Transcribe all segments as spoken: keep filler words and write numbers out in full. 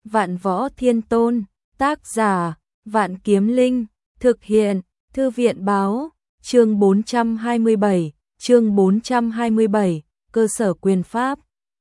Vạn Võ Thiên Tôn, tác giả, Vạn Kiếm Linh, thực hiện, Thư viện báo, chương bốn trăm hai mươi bảy, chương bốn trăm hai mươi bảy, cơ sở quyền pháp.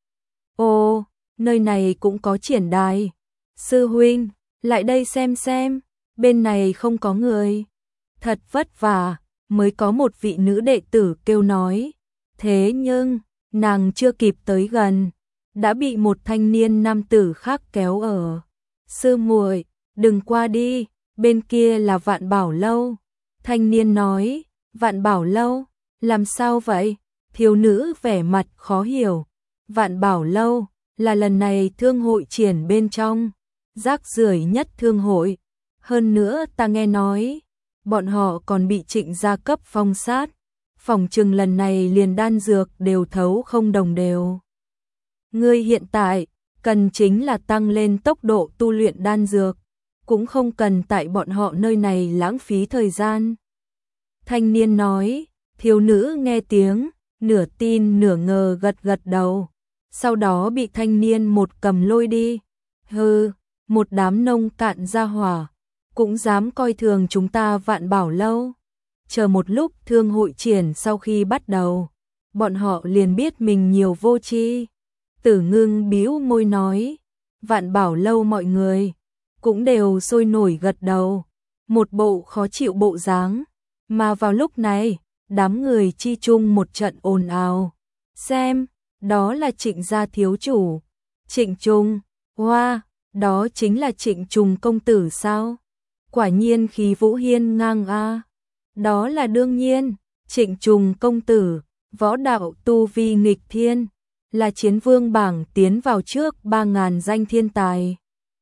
Ô, nơi này cũng có triển đài. Sư huynh, lại đây xem xem, bên này không có người. Thật vất vả, mới có một vị nữ đệ tử kêu nói. Thế nhưng, nàng chưa kịp tới gần, đã bị một thanh niên nam tử khác kéo ở. Sư muội, đừng qua đi, bên kia là Vạn Bảo Lâu. Thanh niên nói, Vạn Bảo Lâu, làm sao vậy? Thiếu nữ vẻ mặt khó hiểu. Vạn Bảo Lâu, là lần này thương hội triển bên trong, rác rưởi nhất thương hội. Hơn nữa ta nghe nói, bọn họ còn bị Trịnh gia cấp phong sát. Phỏng chừng lần này liền đan dược đều thấu không đồng đều. Ngươi hiện tại, cần chính là tăng lên tốc độ tu luyện đan dược, cũng không cần tại bọn họ nơi này lãng phí thời gian. Thanh niên nói, thiếu nữ nghe tiếng, nửa tin nửa ngờ gật gật đầu, sau đó bị thanh niên một cầm lôi đi. Hừ, một đám nông cạn gia hỏa, cũng dám coi thường chúng ta Vạn Bảo Lâu. Chờ một lúc thương hội triển sau khi bắt đầu, bọn họ liền biết mình nhiều vô tri. Tử Ngưng bĩu môi nói, Vạn Bảo Lâu mọi người cũng đều sôi nổi gật đầu, một bộ khó chịu bộ dáng. Mà vào lúc này, đám người chi chung một trận ồn ào. Xem, đó là Trịnh gia thiếu chủ, Trịnh Trùng. Hoa, đó chính là Trịnh Trùng công tử sao? Quả nhiên khí vũ hiên ngang a. Đó là đương nhiên, Trịnh Trùng công tử, võ đạo tu vi nghịch thiên, là chiến vương bảng tiến vào trước ba ngàn danh thiên tài.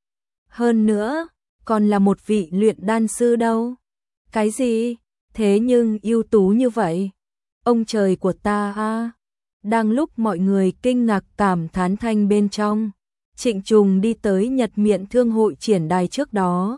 Hơn nữa, còn là một vị luyện đan sư đâu. Cái gì? Thế nhưng ưu tú như vậy. Ông trời của ta a. Đang lúc mọi người kinh ngạc cảm thán thanh bên trong, Trịnh Trùng đi tới Nhật Miện Thương hội triển đài trước đó.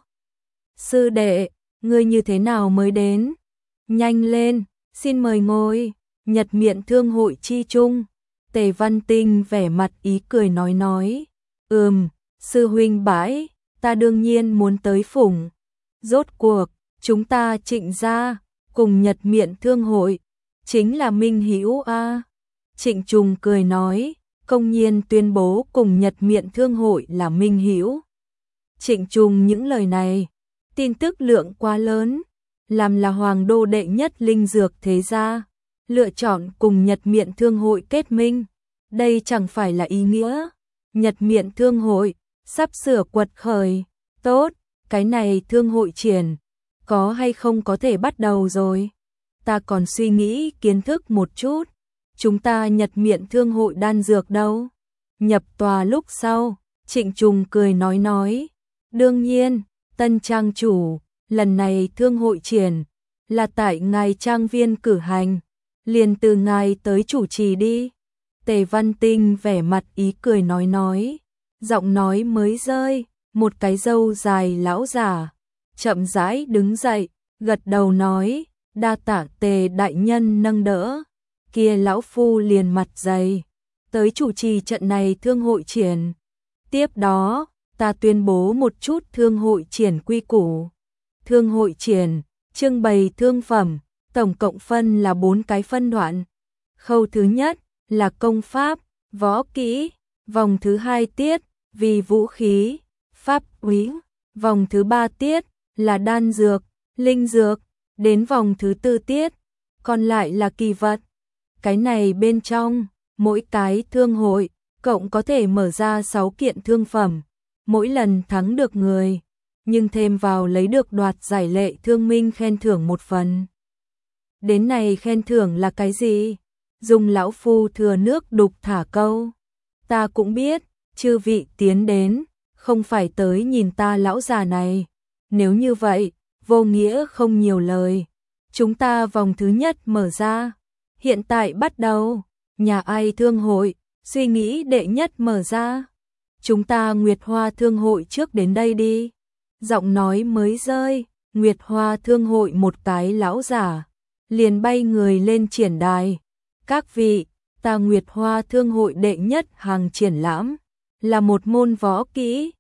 Sư đệ, ngươi như thế nào mới đến? Nhanh lên, xin mời ngồi. Nhật Miện Thương hội chi chung, Tề Văn Tinh vẻ mặt ý cười nói nói. Ừm, sư huynh bãi, ta đương nhiên muốn tới phụng. Rốt cuộc, chúng ta Trịnh gia cùng Nhật Miện Thương hội chính là minh hữu a. Trịnh Trùng cười nói, công nhiên tuyên bố cùng Nhật Miện Thương hội là minh hữu. Trịnh Trùng những lời này, tin tức lượng quá lớn, làm là hoàng đô đệ nhất linh dược thế gia, lựa chọn cùng Nhật Miện Thương hội kết minh. Đây chẳng phải là ý nghĩa Nhật Miện Thương hội sắp sửa quật khởi. Tốt, cái này thương hội triển có hay không có thể bắt đầu rồi. Ta còn suy nghĩ kiến thức một chút. Chúng ta Nhật Miện Thương hội đan dược đâu? Nhập tòa lúc sau, Trịnh Trùng cười nói nói. Đương nhiên, tân trang chủ, lần này thương hội triển là tại ngài trang viên cử hành, liền từ ngài tới chủ trì đi. Tề Văn Tinh vẻ mặt ý cười nói nói, giọng nói mới rơi, một cái râu dài lão giả chậm rãi đứng dậy, gật đầu nói, đa tạ Tề đại nhân nâng đỡ. Kia lão phu liền mặt dày, tới chủ trì trận này thương hội triển. Tiếp đó, ta tuyên bố một chút thương hội triển quy củ. Thương hội triển, trưng bày thương phẩm, tổng cộng phân là bốn cái phân đoạn. Khâu thứ nhất là công pháp, võ kỹ, vòng thứ hai tiết vì vũ khí, pháp quý, vòng thứ ba tiết là đan dược, linh dược, đến vòng thứ tư tiết còn lại là kỳ vật. Cái này bên trong, mỗi cái thương hội cộng có thể mở ra sáu kiện thương phẩm, mỗi lần thắng được người, nhưng thêm vào lấy được đoạt giải lệ thương minh khen thưởng một phần. Đến này khen thưởng là cái gì? Dùng lão phu thừa nước đục thả câu. Ta cũng biết, chư vị tiến đến, không phải tới nhìn ta lão già này. Nếu như vậy, vô nghĩa không nhiều lời. Chúng ta vòng thứ nhất mở ra. Hiện tại bắt đầu, nhà ai thương hội, suy nghĩ đệ nhất mở ra. Chúng ta Nguyệt Hoa Thương hội trước đến đây đi. Giọng nói mới rơi, Nguyệt Hoa Thương hội một cái lão giả, liền bay người lên triển đài. Các vị, ta Nguyệt Hoa Thương hội đệ nhất hàng triển lãm, là một môn võ kỹ,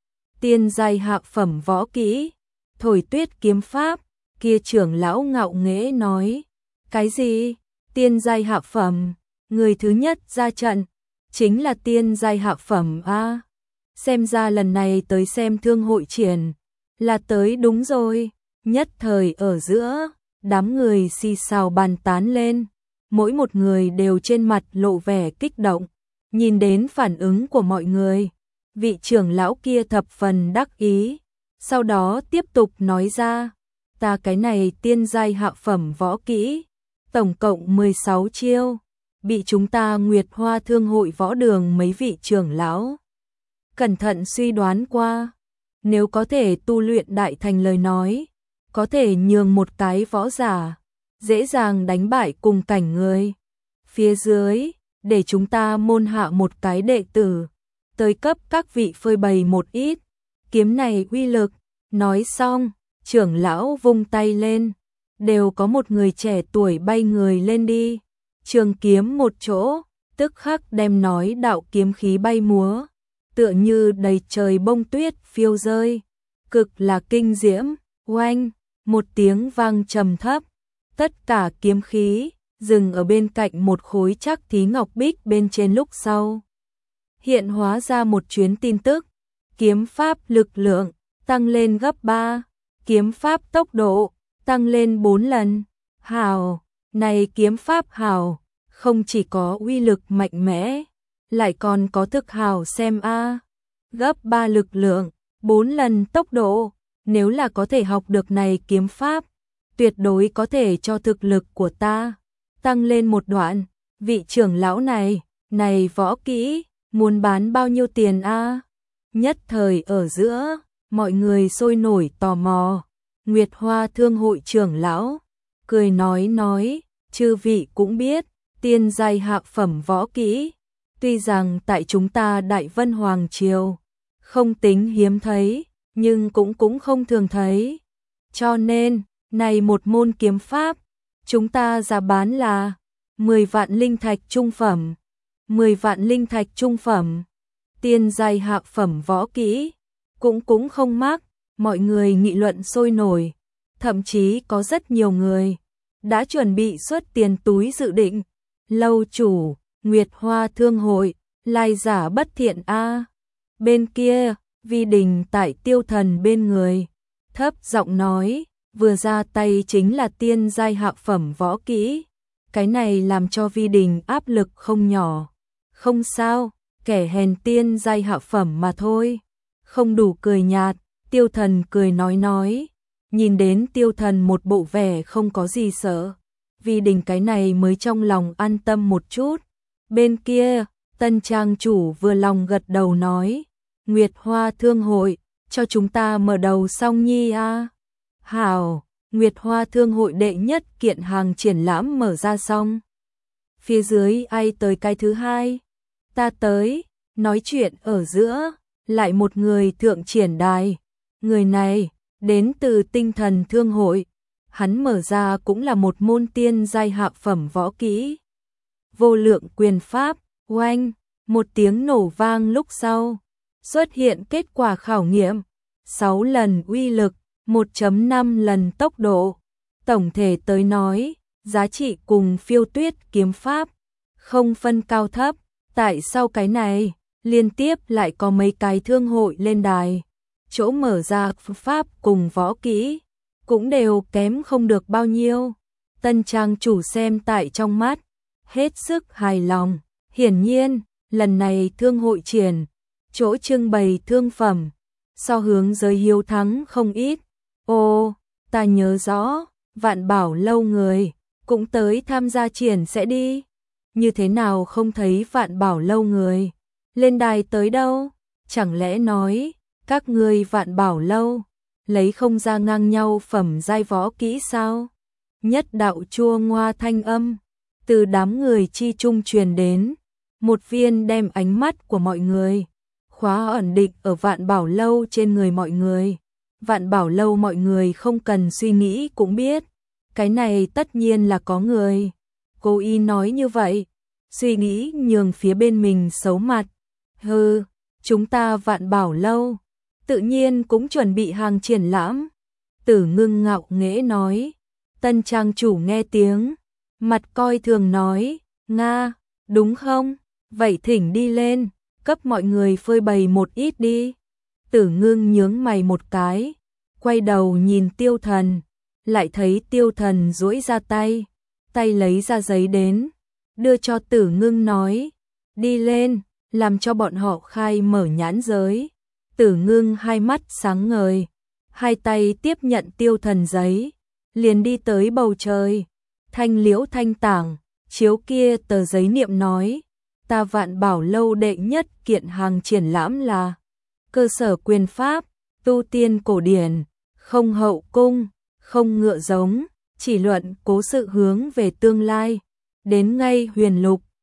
tiên giai hạ phẩm võ kỹ, Thổi Tuyết kiếm pháp, kia trưởng lão ngạo nghễ nói. Cái gì? Tiên giai hạ phẩm, người thứ nhất ra trận, chính là tiên giai hạ phẩm a. Xem ra lần này tới xem thương hội triển, là tới đúng rồi. Nhất thời ở giữa, đám người xì xào bàn tán lên, mỗi một người đều trên mặt lộ vẻ kích động, nhìn đến phản ứng của mọi người. Vị trưởng lão kia thập phần đắc ý, sau đó tiếp tục nói ra, ta cái này tiên giai hạ phẩm võ kỹ, tổng cộng mười sáu chiêu, bị chúng ta Nguyệt Hoa Thương hội võ đường mấy vị trưởng lão cẩn thận suy đoán qua, nếu có thể tu luyện đại thành lời nói, có thể nhường một cái võ giả, dễ dàng đánh bại cùng cảnh người. Phía dưới, để chúng ta môn hạ một cái đệ tử, tới cấp các vị phơi bày một ít, kiếm này uy lực. Nói xong, trưởng lão vung tay lên, đều có một người trẻ tuổi bay người lên đi, trường kiếm một chỗ, tức khắc đem nói đạo kiếm khí bay múa, tựa như đầy trời bông tuyết phiêu rơi, cực là kinh diễm. Oanh, một tiếng vang trầm thấp, tất cả kiếm khí dừng ở bên cạnh một khối chắc thí ngọc bích bên trên, lúc sau hiện hóa ra một chuyến tin tức, kiếm pháp lực lượng tăng lên gấp ba, kiếm pháp tốc độ tăng lên bốn lần. Hào, này kiếm pháp hào, không chỉ có uy lực mạnh mẽ, lại còn có thực hào xem a. Gấp ba lực lượng, bốn lần tốc độ, nếu là có thể học được này kiếm pháp, tuyệt đối có thể cho thực lực của ta tăng lên một đoạn. Vị trưởng lão này, này võ kỹ, muốn bán bao nhiêu tiền a? Nhất thời ở giữa, mọi người sôi nổi tò mò. Nguyệt Hoa Thương hội trưởng lão cười nói nói, chư vị cũng biết, tiên giai hạ phẩm võ kỹ, tuy rằng tại chúng ta Đại Vân Hoàng Triều không tính hiếm thấy, nhưng cũng cũng không thường thấy. Cho nên, này một môn kiếm pháp, chúng ta giá bán là mười vạn linh thạch trung phẩm. mười vạn linh thạch trung phẩm, tiên giai hạ phẩm võ kỹ, cũng cũng không mắc, mọi người nghị luận sôi nổi, thậm chí có rất nhiều người đã chuẩn bị xuất tiền túi dự định. Lâu chủ, Nguyệt Hoa Thương hội, lai giả bất thiện a. Bên kia, Vi Đình tại Tiêu Thần bên người, thấp giọng nói, vừa ra tay chính là tiên giai hạ phẩm võ kỹ. Cái này làm cho Vi Đình áp lực không nhỏ. Không sao, kẻ hèn tiên giai hạ phẩm mà thôi. Không đủ cười nhạt, Tiêu Thần cười nói nói. Nhìn đến Tiêu Thần một bộ vẻ không có gì sợ, Vi Đình cái này mới trong lòng an tâm một chút. Bên kia, Tân trang chủ vừa lòng gật đầu nói, Nguyệt Hoa Thương hội, cho chúng ta mở đầu xong nhi a. Hảo, Nguyệt Hoa Thương hội đệ nhất kiện hàng triển lãm mở ra xong. Phía dưới ai tới cái thứ hai? Ta tới. Nói chuyện ở giữa, lại một người thượng triển đài. Người này, đến từ Tinh Thần Thương hội. Hắn mở ra cũng là một môn tiên giai hạ phẩm võ kỹ. Vô lượng quyền pháp, oanh, một tiếng nổ vang lúc sau. Xuất hiện kết quả khảo nghiệm, sáu lần uy lực, một phẩy năm lần tốc độ. Tổng thể tới nói, giá trị cùng Phiêu Tuyết kiếm pháp, không phân cao thấp. Tại sau cái này, liên tiếp lại có mấy cái thương hội lên đài. Chỗ mở ra pháp cùng võ kỹ, cũng đều kém không được bao nhiêu. Tân trang chủ xem tại trong mắt, hết sức hài lòng. Hiển nhiên, lần này thương hội triển, chỗ trưng bày thương phẩm, so hướng giới hiếu thắng không ít. Ô, ta nhớ rõ, Vạn Bảo lâu người, cũng tới tham gia triển sẽ đi. Như thế nào không thấy Vạn Bảo lâu người lên đài tới đâu? Chẳng lẽ nói, các ngươi Vạn Bảo lâu, lấy không ra ngang nhau phẩm giai võ kỹ sao? Nhất đạo chua ngoa thanh âm, từ đám người chi trung truyền đến, một viên đem ánh mắt của mọi người khóa ẩn định ở Vạn Bảo lâu trên người mọi người. Vạn Bảo lâu mọi người không cần suy nghĩ cũng biết, cái này tất nhiên là có người cố ý nói như vậy, suy nghĩ nhường phía bên mình xấu mặt. Hừ, chúng ta Vạn Bảo lâu tự nhiên cũng chuẩn bị hàng triển lãm. Tử Ngưng ngạo nghễ nói. Tân trang chủ nghe tiếng, mặt coi thường nói, Nga, đúng không? Vậy thỉnh đi lên, cấp mọi người phơi bày một ít đi. Tử Ngưng nhướng mày một cái, quay đầu nhìn Tiêu Thần, lại thấy Tiêu Thần duỗi ra tay, tay lấy ra giấy đến, đưa cho Tử Ngưng nói, đi lên, làm cho bọn họ khai mở nhãn giới. Tử Ngưng hai mắt sáng ngời, hai tay tiếp nhận Tiêu Thần giấy, liền đi tới bầu trời. Thanh Liễu thanh tảng, chiếu kia tờ giấy niệm nói, ta Vạn Bảo lâu đệ nhất kiện hàng triển lãm là cơ sở quyền pháp, tu tiên cổ điển, không hậu cung, không ngựa giống, chỉ luận cố sự hướng về tương lai, đến ngay huyền lục,